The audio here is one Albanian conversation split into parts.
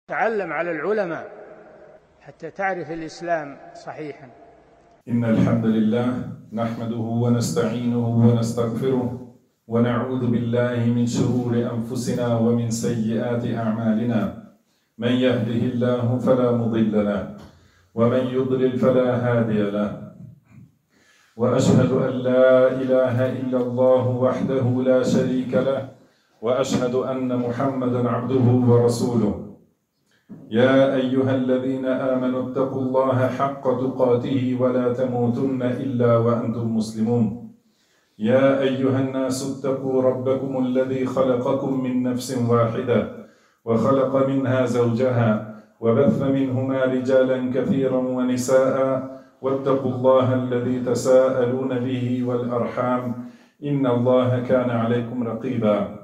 تعلم على العلماء حتى تعرف الإسلام صحيحا. إن الحمد لله نحمده ونستعينه ونستغفره ونعوذ بالله من شرور أنفسنا ومن سيئات أعمالنا. من يهده الله فلا مضل له ومن يضلل فلا هادي له، وأشهد أن لا إله إلا الله وحده لا شريك له، وأشهد أن محمدا عبده ورسوله. يا أيها الذين آمنوا اتقوا الله حق تقاته ولا تموتن إلا وأنتم مسلمون. يا أيها الناس اتقوا ربكم الذي خلقكم من نفس واحدة وخلق منها زوجها وبث منهما رجالا كثيرا ونساء، واتقوا الله الذي تساءلون به والأرحام إن الله كان عليكم رقيبا.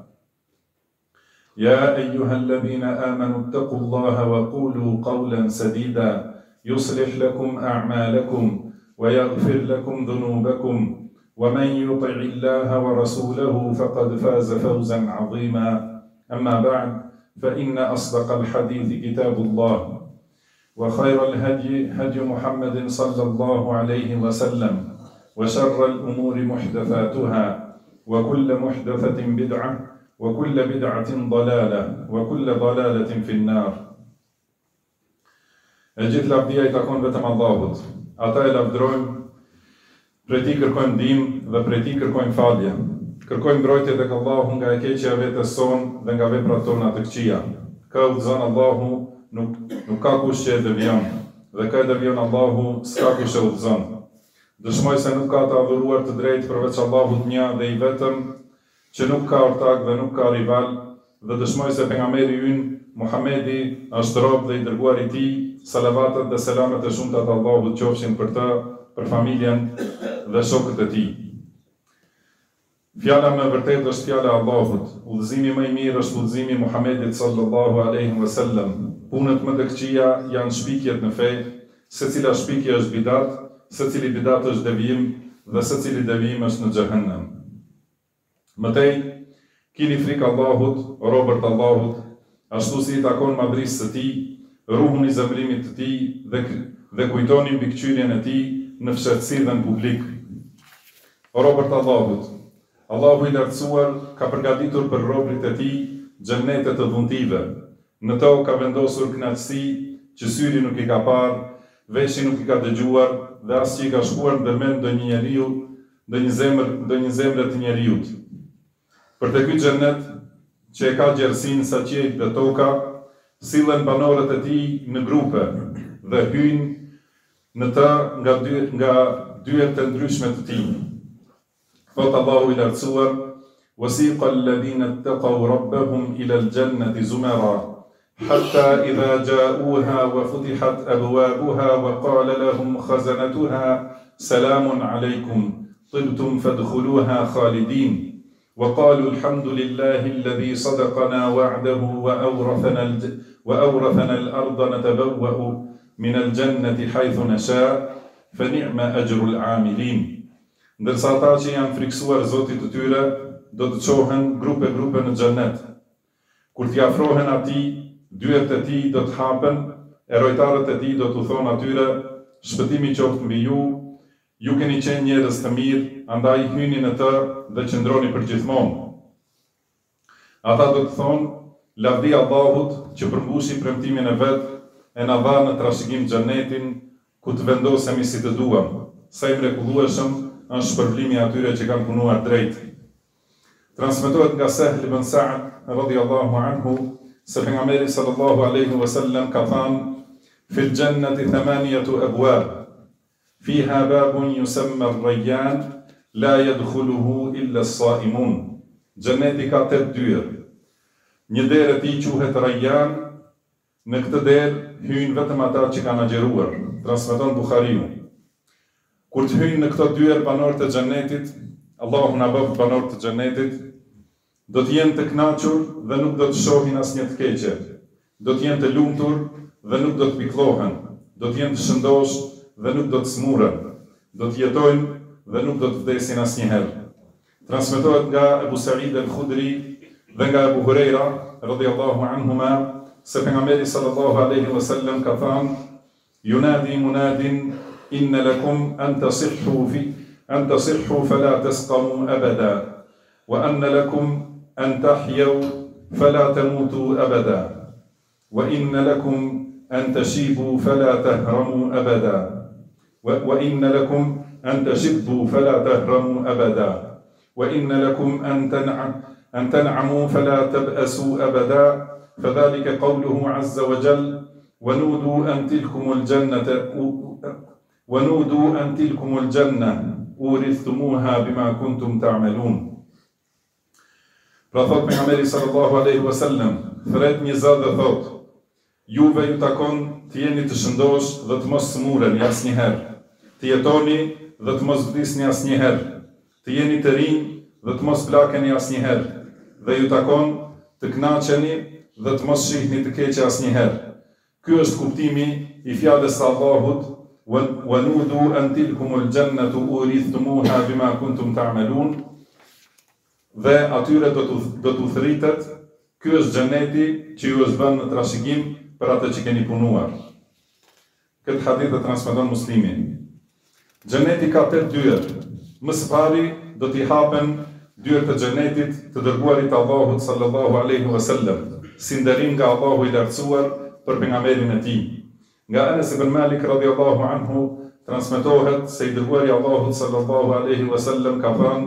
يا أيها الذين آمنوا اتقوا الله وقولوا قولا سديدا يصلح لكم أعمالكم ويغفر لكم ذنوبكم، ومن يطع الله ورسوله فقد فاز فوزا عظيما. أما بعد، فإن أصدق الحديث كتاب الله، وخير الهدي هدي محمد صلى الله عليه وسلم، وشر الأمور محدثاتها، وكل محدثة بدعة، وكل بدعة ضلالة، وكل ضلالة في النار. E gjithë lavdia I takon vetëm Allahut. Ata e lavdrojmë, prej Tij kërkojmë ndihmë dhe prej Tij kërkojmë falje. Kërkojmë mbrojtje tek Allahu nga e keqja e vetes sonë dhe nga veprat tona të këqija. Ka udhëzon Allahu, nuk ka kush që e devion, dhe ka e devion Allahu, s'ka kush e udhëzon. Dëshmoj se nuk ka të adhuruar të drejtë përveç Allahut një dhe I vetëm, që nuk ka ortak dhe nuk ka rival, dhe dëshmoj se pejgamberi ynë Muhamedi është rob dhe I dërguar I Tij. Salavatet dhe selamet e shumta të Allahut qofshin për të, për familjen dhe shokët e Tij. Fjala me vërtet është fjala e Allahut. Udhëzimi më I mirë është udhëzimi I Muhamedit sallallahu alaihi wasallam. Punët më të këqija janë shpikjet në fe, secila shpikje është bidat, secili bidat është devijim dhe secili devijim është në xhehenem. Mëtej, kini frikë Allahut, robërt Allahut, ashtu si I takon madhrisë së Tij, ruhuni zemrimit të Tij dhe kujtoni mbikëqyrjen e Tij në fshehtësi dhe në publik. Robërt Allahut, Allahu I lartësuar ka përgatitur për robërit e Tij xhennete të dhuntive. Në to ka vendosur kënaqësi që syri nuk I ka parë, veshi nuk I ka dëgjuar dhe as që I ka shkuar në mend ndonjë njeriu, ndonjë zemre të njeriut. Për të ky xhennet që e ka gjerësinë sa qiejt dhe toka, sillen banorët e Tij në grupe dhe hyjnë në të nga dyert të ndryshme të Tij. Thot Allahu I lartësuar: "Wasiqa alladhina ittaqaw rabbahum ila al-jannati zumara, hatta idha ja'uha wa futihat abwabuha wa qala lahum khazanatuha salamun alaykum tibtum fadkhuluha khalidin." وقالوا الحمد لله الذي صدقنا وعده وأورثنا الأرض نتبوأ من الجنة حيث نشاء فنعم أجر العاملين. Ndërsa ata që janë friksuar Zotit të tyre, do të qohen grupe në xhennet. Kur t'i afrohen atij, dyert e Tij do të hapen, e rojtarët e Tij do t'u thonë atyre: "Shpëtimi qoftë mbi ju, ju keni qenë njerëz të mirë, andaj hyni në të dhe qëndroni për gjithmonë." Ata do të thonë: "Lavdi Allahut që përmbushi premtimin e vet, e na dha në trashëgim xhenetin ku të vendosemi si të duam. Sa I mrekullueshëm është shpërblimi atyre që kanë punuar drejt." Transmetohet nga Sahl ibn Sa'd radhiyallahu anhu se pejgamberi sallallahu alaihi wasallam ka thënë: "Fil jannati thamaniyatu abwab. Fiha babun yusamma ar-rayyan la yadkhuluhu illa as-sa'imun." Xheneti ka 8 dyert. Një derë e Tij quhet Rayyan. Në këtë derë hyjnë vetëm ata që kanë agjëruar. Transmeton Buhariu. Kur të hyjnë në këto dyert banorët e xhenetit, Allahu na bëf banorë të xhenetit, do të jenë të kënaqur dhe nuk do të shohin asnjë të keqe. Do të jenë të lumtur dhe nuk do të pikëllohen. Do të jenë të shëndosh dhe nuk do të smuren. Do të jetojnë dhe nuk do të vdesin asnjëherë. Transmetohet nga Abu Sa'id al-Khudri dhe nga Abu Huraira radhiyallahu anhuma se pejgamberi sallallahu alaihi wasallam ka thënë: Yunadi munadin inna lakum an tasihhu fala tasqamu abada wa anna lakum an tahyaw fala tamutu abada wa inna lakum an tashibu fala tahramu abada wa inna lakum an tashibbu fala tahramu abada wa inna lakum an tan'amu fala tab'asu abada فذلك قوله عز وجل ونودوا أن تلكم الجنة أورثتموها بما كنتم تعملون. Pra thot pejgamberi sallallahu alaihi wasallam, thret një zot dhe thot: Juve ju takon të jeni të shëndosh dhe të mos smureni asnjëherë, të jetoni dhe të mos vdisni asnjëherë, të jeni të rinj dhe të mos plakeni asnjëherë, dhe ju takon të kënaqeni dhe të mos shihni të keqe asnjëherë. Ky është kuptimi i fjalës së Allahut: "Wanudu an tilkumul jannatu urithumuha bima kuntum ta'malun." Dhe atyre do t'u thritet: ky është xheneti që ju është vënë në trashëgim për atë që keni punuar. Këtë hadith e transmeton Muslimi. Xheneti ka 8 dyert. Më së pari do t'i hapen dyert e xhenetit të dërguarit Allahut sallallahu alaihi wasallam, si nderim nga Allahu i lartësuar për pejgamberin e tij. Nga Anas ibn Malik radhiyallahu anhu transmetohet se i dërguari Allahut sallallahu alaihi wasallam ka thënë: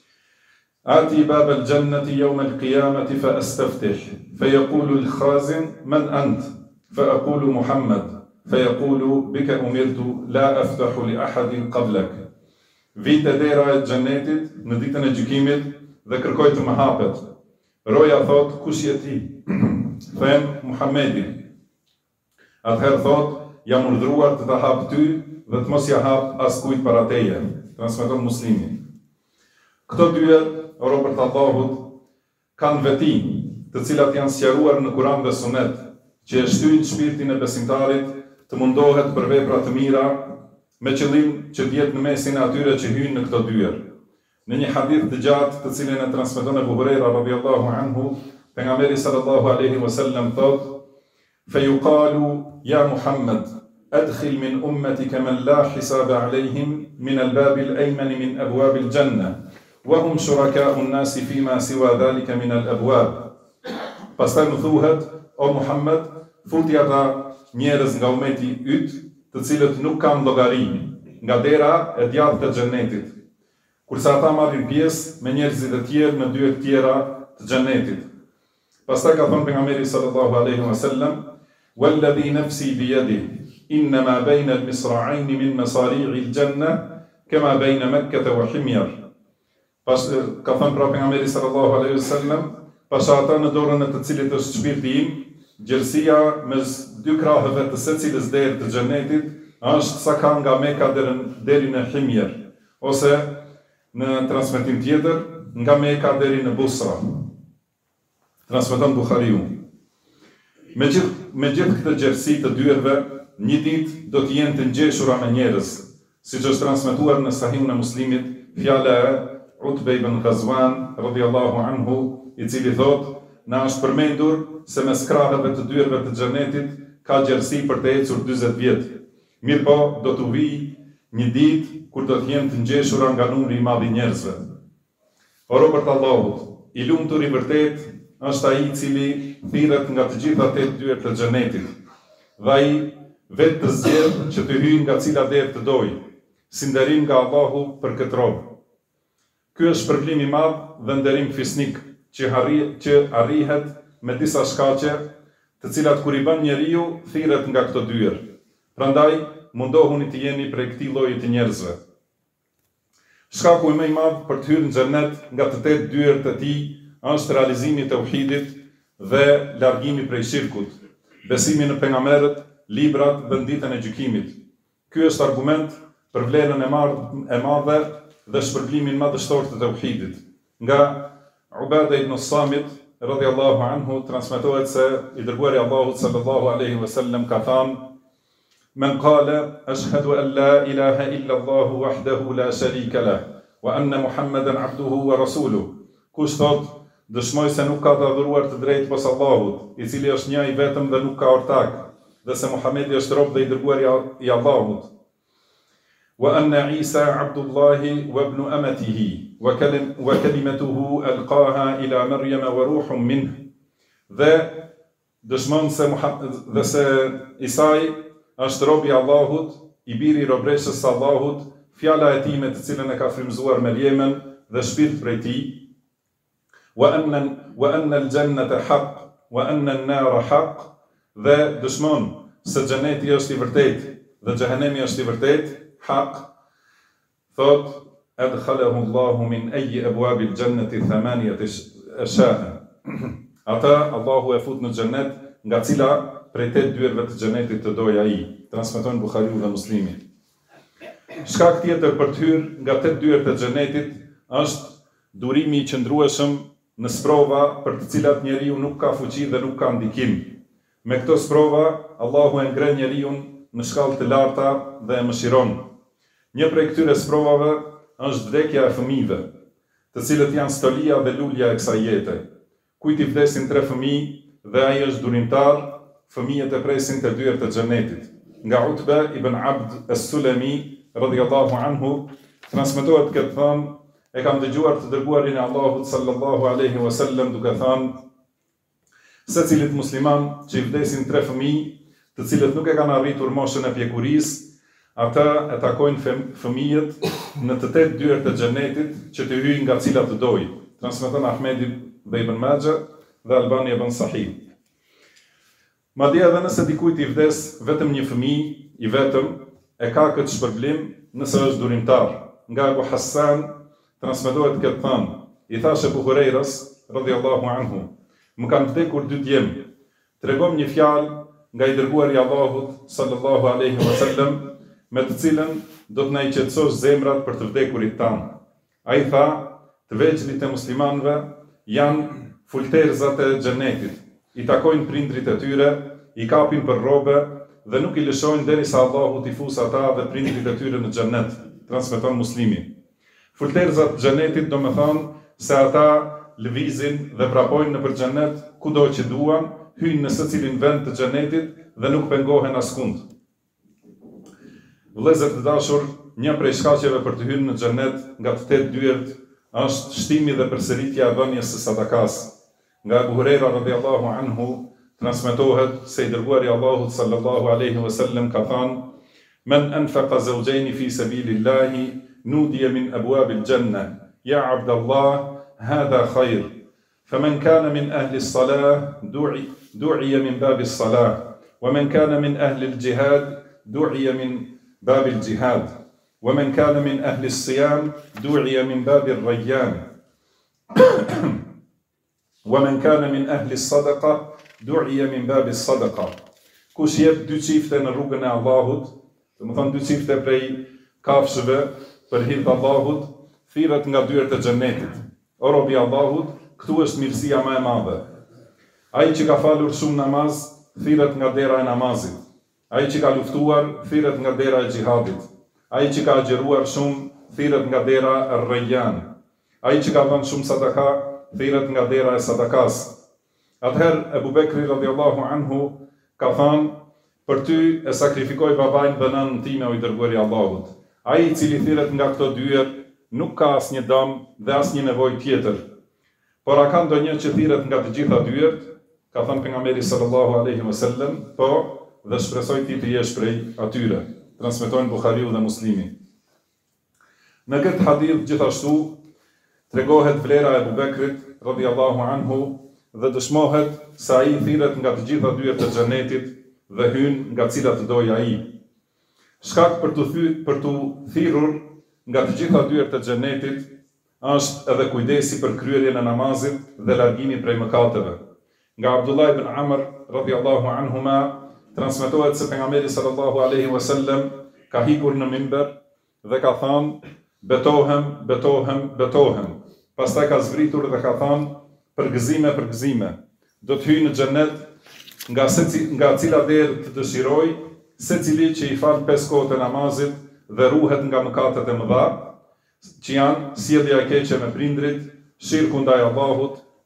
Ati bab al-jannati yawm al-qiyamati fa astaftih fa yaqulu al-khazin man ant fa aqulu Muhammad fa yaqulu bika umirtu la aftahu li ahadin qablak. Vite dera e xhenetit në ditën e gjykimit dhe kërkoj të më hapet. Roja thot: kush je ti? Them: Muhamedi. Atëherë thot: jam urdhëruar të ta hap ty dhe të mos ja hap askujt para teje. Transmeton Muslimi. Këto dyert, o robërt Allahut, kanë veti, të cilat janë sqaruar në Kur'an dhe Sunet, që e shtyjnë shpirtin e besimtarit të mundohet për vepra të mira, me qëllim që të jetë në mesin e atyre që hyjnë në këto dyert. Në një hadith të gjatë, të cilin e transmeton Abu Huraira radhiyallahu anhu, pejgamberi sallallahu alaihi wasallam thot: "Fayuqalu ya Muhammad, adkhil min ummatika man la hisaba alayhim min al-bab al-ayman min abwab al-jannah, wa hum shuraka'u an-nas fima siwa dhalika min al-abwab." Pastaj më thuhet: o Muhammed, futi ata njerëz nga ummeti yt, të cilët nuk kanë llogari nga dera e djathtë të xhenetit, kurse ata marrin pjesë me njerëzit e tjerë në dyert tjera të xhenetit. Pastaj ka thënë pejgamberi sallallahu alaihi wasallam: "Walladhi nafsi bi yadihi, inma bayna al-misra'ayn min masari'i al-jannah kama bayna Makkah wa Himyar." Pas ka thënë pejgamberi sallallahu alaihi wasallam: "Pasha ata në dorën e të cilit është shpirti im, gjerësia mes dy krahëve të secilës derë të xhenetit është sa ka nga Meka deri në Himyar, ose në transmetim tjetër, nga Meka deri në Busra." Transmeton Buhariu. Me gjithë këtë gjerësi të dyerve, një ditë do të jenë të ngjeshura me njerëz, siç është transmetuar në Sahihun e Muslimit, fjala e Utbe ibn Ghazwan radhiyallahu anhu, i cili thotë: "Na është përmendur se mes krahëve të dyerve të xhenetit ka gjerësi për të ecur 40 vjet. Mirpo do të vijë një ditë kur do të jenë të ngjeshura nga numri i madh i njerëzve." O robërt Allahut, i lumtur i vërtet është ai i cili thirret nga të gjitha 8 dyert të xhenetit, dhe ai vetë të zgjedh që të hyjë nga cila derë të dojë, si nderim nga Allahu për këtë rob. Ky është shpërblim i madh dhe nderim fisnik që arrihet me disa shkaqe, të cilat kur i bën njeriu thirret nga këto dyer. Prandaj mundohuni të jeni prej këtij lloji të njerëzve. Shkaku më i madh për të hyrë në xhenet nga të 8 dyert e tij është realizimi i tauhidit dhe largimi prej shirkut, besimi në pejgamberët, librat dhe ditën e gjykimit. Ky është argument për vlerën e madhe dhe shpërblimin madhështor të tauhidit. Nga Ubada ibn Samit radhiyallahu anhu transmetohet se i dërguari Allahut sallallahu alaihi wasallam ka thënë: "Men qala ashhadu an la ilaha illa Allah wahdahu la sharika lah wa anna Muhammadan abduhu wa rasuluhu." Kush thot: dëshmoj se nuk ka të adhuruar të drejtë pas Allahut, I cili është një I vetëm dhe nuk ka ortak, dhe se Muhamedi është rob dhe I dërguar I Allahut. Wa anna Isa Abdullahi wa ibnu amatihi, wa kalimatuhu alqaha ila Maryama wa ruhum minh. Dhe dëshmon se Isai është rob I Allahut, I biri I robreshës së Allahut, fjala e tij me të cilën e ka frymëzuar Merjemen dhe shpirt prej tij. Wa anna al-jannata haqq wa anna an-nara haqq, dhe dëshmon se xheneti është I vërtetë dhe xhehenemi është I vërtetë, haq. Thot adkhalahu Allahu min ayyi abwab al-jannati thamaniyat asha'a. Ata Allahu e fut në xhenet nga cila prej 8 dyerve të xhenetit të dojë ai. Transmeton Buhariu dhe Muslimi. Shkak tjetër për të hyrë nga 8 dyert të xhenetit është durimi I qëndrueshëm në sprova për të cilat njeriu nuk ka fuqi dhe nuk ka ndikim. Me këto sprova, Allahu e ngren njeriu në shkallë të larta dhe e mëshiron. Një prej këtyre sprovave është vdekja e fëmijëve, të cilët janë stolia dhe lulja e kësaj jete. Kujt I vdesin 3 fëmijë dhe ai është durimtar, fëmijët e presin të dyert të xhenetit. Nga Utbe ibn Abd as-Sulami radhiyallahu anhu transmetohet këtë thënë, e kam dëgjuar të dërguarin e Allahut sallallahu alaihi wasallam duke thënë: secilit musliman që I vdesin 3 fëmijë, të cilët nuk e kanë arritur moshën e pjekurisë, ata e takojnë fëmijët në të 8 dyert të xhenetit që të hyjnë nga cilat të dojë. Transmeton Ahmedi dhe Ibn Majah dhe Albani ibn Sahih. Madje edhe nëse dikujt I vdes vetëm një fëmijë I vetëm, e ka këtë shpërblim nëse është durimtar. Nga Abu Hassan transmetohet këtë thënë: I thash Abu Hurajras radhiyallahu anhu, më kanë vdekur 2 djem. Tregom një fjalë nga I dërguari I Allahut sallallahu alaihi wasallam, me të cilën do të na I qetësosh zemrat për të vdekurit tanë. Ai tha: të veçlit e muslimanëve janë fulterzat e xhenetit. I takojnë prindrit e tyre, I kapin për rrobe dhe nuk I lëshojnë derisa Allahu t'i fusë ata dhe prindrit e tyre në xhenet. Transmeton Muslimi. Fulterzat e xhenetit do me thonë se ata lëvizin dhe prapojnë nëpër xhenet kudo që duan, hyjnë në secilin vend të xhenetit dhe nuk pengohen askund. Vëllezër të dashur, një prej shkaqeve për të hyrë në xhenet nga të 8 dyert është shtimi dhe përsëritja e vënies së sadakas. Nga Abu Huraira radhiyallahu anhu transmetohet se I dërguari I Allahut sallallahu alaihi wasallam ka thënë: "Men anfaqa zawjayn fi sabilillahi nudiya min abwabil janna, ya Abdullah, hadha khair. فمن كان من أهل الصلاة دعي من باب الصلاة، ومن كان من أهل الجهاد دعي من باب الجهاد، ومن كان من أهل الصيام دعي من باب الريان، ومن كان من أهل الصدقة دعي من باب الصدقة." Kush jep 2 çifte në rrugën e Allahut, do të thonë 2 çifte prej kafshëve për hir të Allahut, thirret nga dyert e xhenetit. O robi I Allahut, këtu është mirësia më e madhe. Ai që ka falur shumë namaz, thirret nga dera e namazit. Ai që ka luftuar, thirret nga dera e xhihadit. Ai që ka agjëruar shumë, thirret nga dera e rrejjan. Ai që ka dhënë shumë sadaka, thirret nga dera e sadakas. Atëherë Ebu Bekri radhiyallahu anhu ka thënë: për ty e sakrifikoj babain dhe nënën time, o I dërguari I Allahut. Ai I cili thirret nga këto dyert nuk ka asnjë dëm dhe asnjë nevojë tjetër. Por a ka ndonjë që thirret nga të gjitha dyert? Ka thënë pejgamberi sallallahu alaihi wasallam: po, dhe shpresoj ti të jesh prej atyre. Transmetojnë Buhariu dhe Muslimi. Në këtë hadith gjithashtu tregohet vlera e Abu Bekrit radhiyallahu anhu dhe dëshmohet se ai thirret nga të gjitha dyert e xhenetit dhe hyn nga cilat të dojë ai. Shkak për të thirrur nga të gjitha dyert e xhenetit është edhe kujdesi për kryerjen e namazit dhe largimi prej mëkateve. Nga Abdullah ibn Amr radhiyallahu anhuma transmetohet se pejgamberi sallallahu alaihi wasallam ka hikur në mimber dhe ka thënë: betohem, betohem, betohem. Pastaj ka zvritur dhe ka thënë: përgëzime, përgëzime. Do të hyjë në xhenet nga cila derë të dëshiroj, secili që I fal 5 kohët e namazit dhe ruhet nga mëkatet e mëdha, që janë sjellja e keqe me prindrit, shirku ndaj Allahut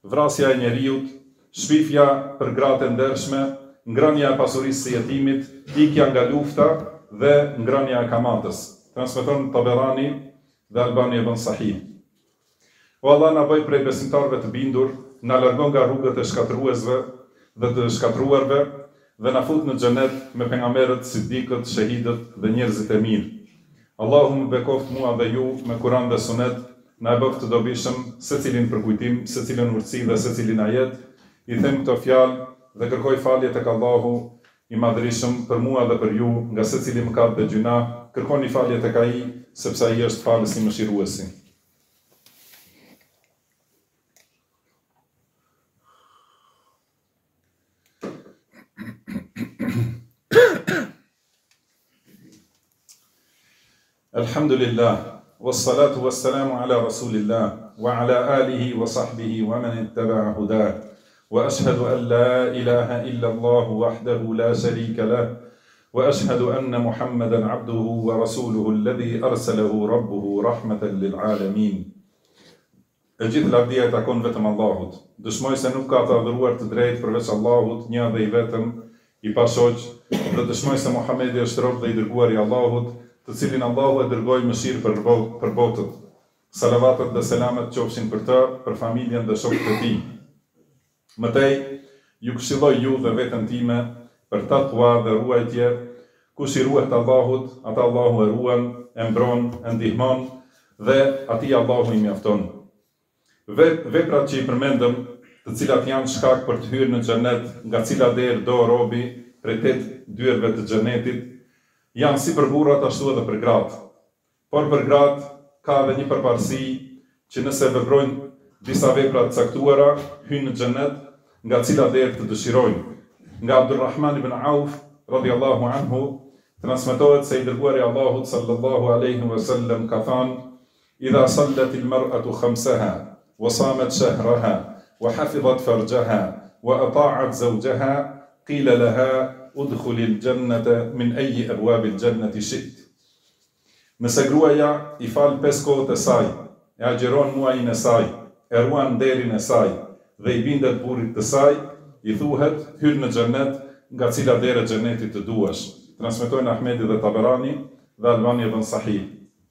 vrasja e njeriut, shpifja për gratë e ndershme, ngrënia e pasurisë së jetimit, ikja nga lufta dhe ngrënia e kamatës. Transmeton Taberani dhe Albani ibn Sahih. O Allah na bëj prej besimtarëve të bindur, na largon nga rrugët e shkatërruesve dhe të shkatëruarve dhe na fut në xhenet me pejgamberët, sidikët, shahidët dhe njerëzit e mirë. Allahu më bekoft mua dhe ju me Kur'an dhe Sunet, na e bëft të dobishëm secilin përkujtim, secilin urtësi dhe secilin ajet. I them këto fjalë dhe kërkoj falje tek Allahu i madhërisëm për mua dhe për ju nga secili mëkat dhe gjuna. Kërkoni falje tek Ai, sepse Ai është falës i mëshiruesi. Alhamdulillah, wassalatu wassalamu ala rasulillah, wa ala alihi wa sahbihi wa man ittaba'a hudah, wa ashhadu an la ilaha illa Allah wahdahu la sharika lah, wa ashhadu anna Muhammadan abduhu wa rasuluhu alladhi arsalahu rabbuhu rahmatan lil alamin. E gjithë lavdia e takon vetëm Allahut. Dëshmoj se nuk ka të adhuruar të drejtë përveç Allahut, një dhe i vetëm, i pashoq, dhe dëshmoj se Muhamedi është rob dhe i dërguar i Allahut, të cilin Allahu e dërgoi mëshirë për botët. Salavatet dhe selamet qofshin për të, për familjen dhe shokët e tij. Mëtej, ju këshilloj ju dhe veten time për takwa dhe ruajtje. Kush i ruhet Allahut, ata Allahu e ruan, e mbron, e ndihmon dhe atij Allahu i mjafton. Veprat që i përmendëm, të cilat janë shkak për të hyrë në xhenet, nga cila derë do robi prej 8 dyerve të xhenetit, janë si për burrat ashtu edhe për gratë. Por për gratë ka edhe një përparësi që nëse veprojnë disa vepra të caktuara, hyjnë në xhenet, nga cila derë të dëshirojnë. Nga Abdulrahman ibn Auf, radhiyallahu anhu, transmetohet se i dërguari i Allahut sallallahu alaihi wasallam ka thënë: "Idha sallat al-mar'atu khamsaha wa samat shahraha wa hafizat farjaha wa ata'at zawjaha qila laha udkhulil jannata min ayyi abwabil jannati shi't." Nëse gruaja i fal 5 kohët e saj, e agjeron muajin e saj, e ruan nderin e saj dhe i bindet burrit të saj, i thuhet hyr në xhenet nga cila derë e xhenetit të duash. Transmetojnë Ahmedi dhe Taberani dhe Albani ibn Sahih.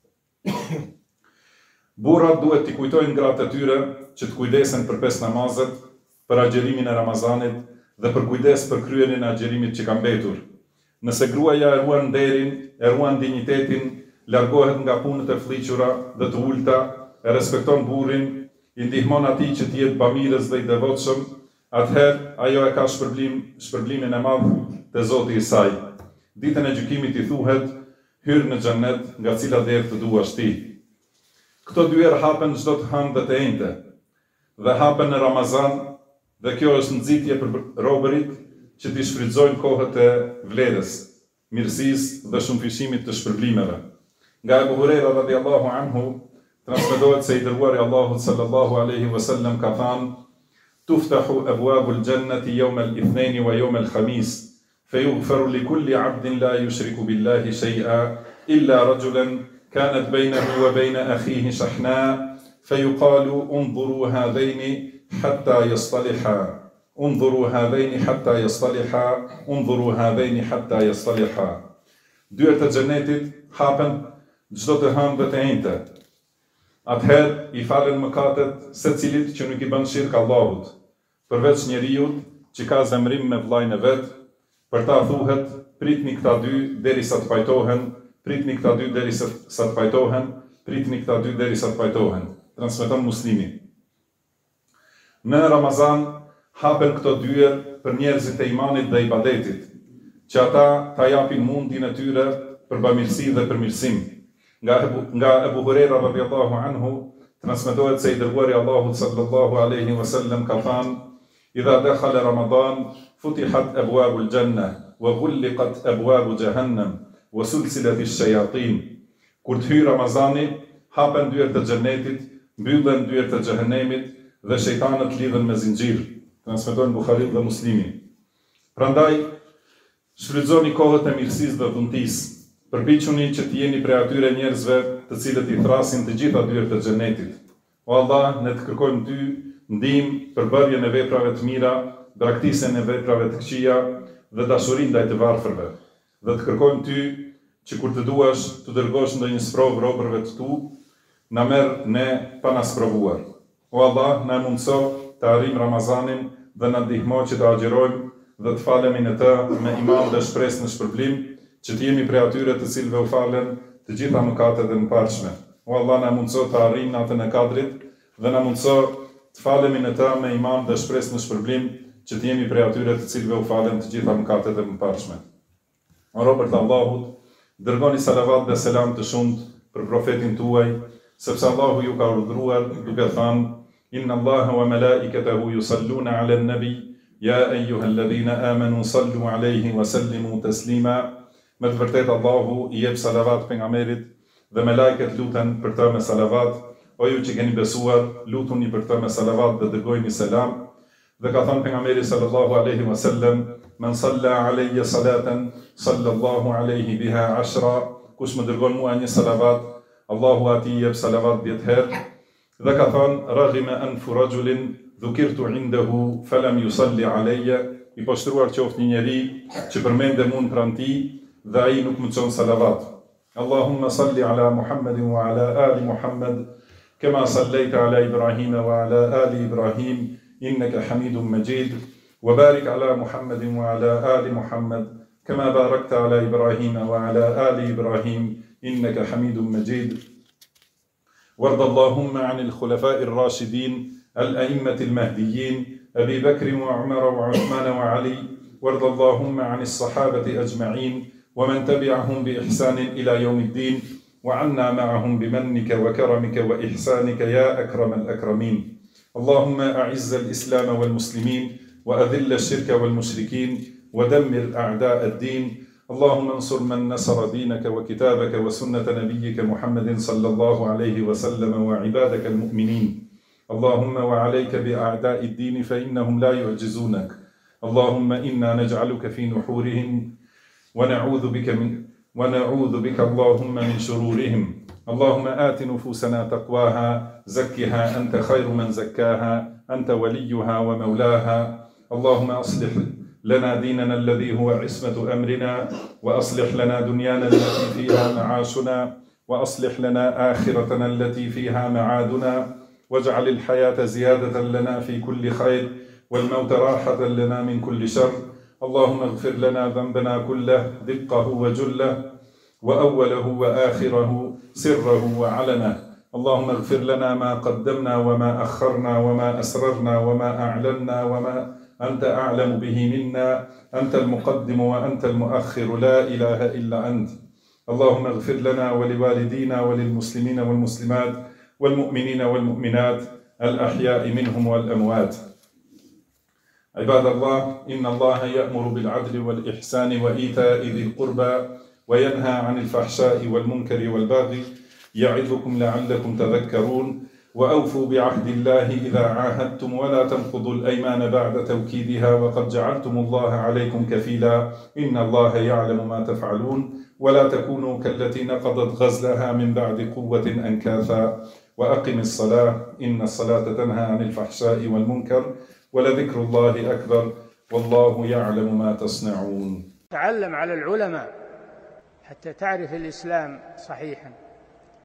Burrat duhet t'i kujtojnë gratë e tyre që të kujdesen për 5 namazet, për agjerimin e Ramazanit dhe për kujdes për kryenin e agjerimit që ka mbetur. Nëse gruaja e ruan nderin, e ruan dinjitetin, largohet nga punët e fllihura dhe të ulta, e respekton burrin, i ndihmon atij që të jetë bamirës dhe i devotshëm, atëherë ajo e ka shpërblimin e madh te Zoti i saj. Ditën e gjykimit i thuhet: hyr në xhenet nga cila derë të duash ti. Këto dyer hapen çdo të hënë dhe të enjte, dhe hapen në Ramazan, dhe kjo është nxitje për robërit që t'i shfrytëzojnë kohët e vlerës, mirësisë dhe shumëfishimit të shpërblimeve. Nga Abu Huraira radhiyallahu anhu transmetohet se i dërguari Allahut sallallahu alaihi wasallam ka thënë: "Tuftahu abwabul jannati yawm al-ithnain wa yawm al-khamis, fayughfaru li kulli 'abdin la yushriku billahi shay'a illa rajulan kanat baynahu wa bayna akhihi shahna, fayuqalu unzuru hadhaini hatta yastaliha. Unzuru hadhaini hatta yastaliha, unzuru hadhaini hatta yastaliha." Dyert e xhenetit hapen çdo të hënë dhe të enjte. Atëherë i falen mëkatet secilit që nuk i bën shirk Allahut, përveç njeriut që ka zemrim me vllajën e vet. Për ta thuhet: pritni këta dy derisa të pajtohen, pritni këta dy derisa të pajtohen, pritni këta dy derisa të pajtohen. Transmeton Muslimi. Në Ramazan hapen këto dyer për njerëzit e imanit dhe ibadetit, që ata ta japin mundin e tyre për bamirësi dhe përmirësim. Nga Abu Huraira radhiyallahu anhu transmetohet se i dërguari Allahut sallallahu alaihi wasallam ka thënë: "Idha dakhala Ramadan futihat abwabul jannah wa ghulliqat abwabu jahannam wa sulsilat ash-shayatin." Kur të hyjë Ramazani, hapen dyert e xhenetit, mbyllen dyert e xhehenemit dhe shejtanët lidhen me zinxhir. Transmetojnë Buhariu dhe Muslimi. Prandaj shfrytëzoni kohët e mirësisë dhe dhuntisë. Përpiquni që të jeni prej atyre njerëzve të cilët i thrasin të gjitha dyert e xhenetit. O Allah, ne të kërkojmë ty ndihmë për bërjen e veprave të mira, braktisjen e veprave të këqija dhe dashurinë ndaj të varfërve. Dhe të kërkojmë ty që kur të duash të dërgosh ndonjë sprovë robërve të tu, na merr ne pa na sprovuar. O Allah, na mundso të arrijmë Ramazanin dhe na ndihmo që të agjerojmë dhe të falemi në të me iman dhe shpresë në shpërblim, që të jemi prej atyre të cilëve u falen të gjitha mëkatet e mëparshme. O Allah, na mundso të arrijmë natën e Kadrit dhe na mundso të falemi në të me iman dhe shpresë në shpërblim, që të jemi prej atyre të cilëve u falen të gjitha mëkatet e mëparshme. O robërt e Allahut, dërgoni salavat dhe selam të shumt për profetin tuaj, sepse Allahu ju ka urdhëruar duke thënë: Inna Allaha wa malaikatahu yusalluna 'alan nabi, ya ayyuhalladhina amanu sallu 'alayhi wa sallimu taslima. Me të vërtetë Allahu i jep salavat pejgamberit dhe me lajket luten për të me salavat. O ju që keni besuar, lutuni për të me salavat dhe dërgojni selam. Dhe ka thënë pejgamberi sallallahu alaihi wasallam: Man salla alayya salatan sallallahu alaihi biha 10. Kush më dërgon mua një salavat, Allahu atij jep salavat 10 herë. Dhe ka thënë: Raghima anfu rajulin dhukirtu indahu falam yusalli alayya. I poshtruar qoftë një njeri që përmendem unë pranë tij dhe ai nuk më çon salavat. Allahumma salli ala Muhammadin wa ala ali Muhammad kama sallaita ala Ibrahim wa ala ali Ibrahim innaka Hamidum Majid. Wa barik ala Muhammadin wa ala ali Muhammad kama barakta ala Ibrahim wa ala ali Ibrahim innaka Hamidum Majid. وارض اللهم عن الخلفاء الراشدين الأئمة المهديين أبي بكر وعمر وعثمان وعلي. وارض اللهم عن الصحابة أجمعين ومن تبعهم بإحسان إلى يوم الدين، وعنا معهم بمنك وكرمك وإحسانك يا أكرم الأكرمين. اللهم أعز الإسلام والمسلمين وأذل الشرك والمشركين ودمر أعداء الدين. اللهم انصر من نصر دينك وكتابك وسنة نبيك محمد صلى الله عليه وسلم وعبادك المؤمنين. اللهم وعليك بأعداء الدين فإنهم لا يعجزونك. اللهم إنا نجعلك في نحورهم ونعوذ بك اللهم من شرورهم. اللهم آت نفوسنا تقواها زكها أنت خير من زكاها أنت وليها ومولاها. اللهم أصلح لنا ديننا الذي هو عصمة أمرنا، وأصلح لنا دنيانا التي فيها معاشنا، وأصلح لنا آخرتنا التي فيها معادنا، واجعل الحياة زيادة لنا في كل خير والموت راحة لنا من كل شر. اللهم اغفر لنا ذنبنا كله دقه وجله وأوله وآخره سره وعلنه. اللهم اغفر لنا ما قدمنا وما أخرنا وما أسررنا وما أعلنا وما أنت أعلم به منا. أنت المقدم وأنت المؤخر، لا إله إلا أنت. اللهم اغفر لنا ولوالدينا وللمسلمين والمسلمات والمؤمنين والمؤمنات الأحياء منهم والأموات. عباد الله، إن الله يأمر بالعدل والإحسان وإيتاء ذي القربى وينهى عن الفحشاء والمنكر والبغي يعظكم لعلكم تذكرون. وأوفوا بعهد الله إذا عاهدتم ولا تنقضوا الأيمان بعد توكيدها وقد جعلتم الله عليكم كفيلا إن الله يعلم ما تفعلون. ولا تكونوا كالتي نقضت غزلها من بعد قوة أنكاثا. وأقم الصلاة إن الصلاة تنهى عن الفحشاء والمنكر ولذكر الله أكبر والله يعلم ما تصنعون. تعلم على العلماء حتى تعرف الإسلام صحيحا.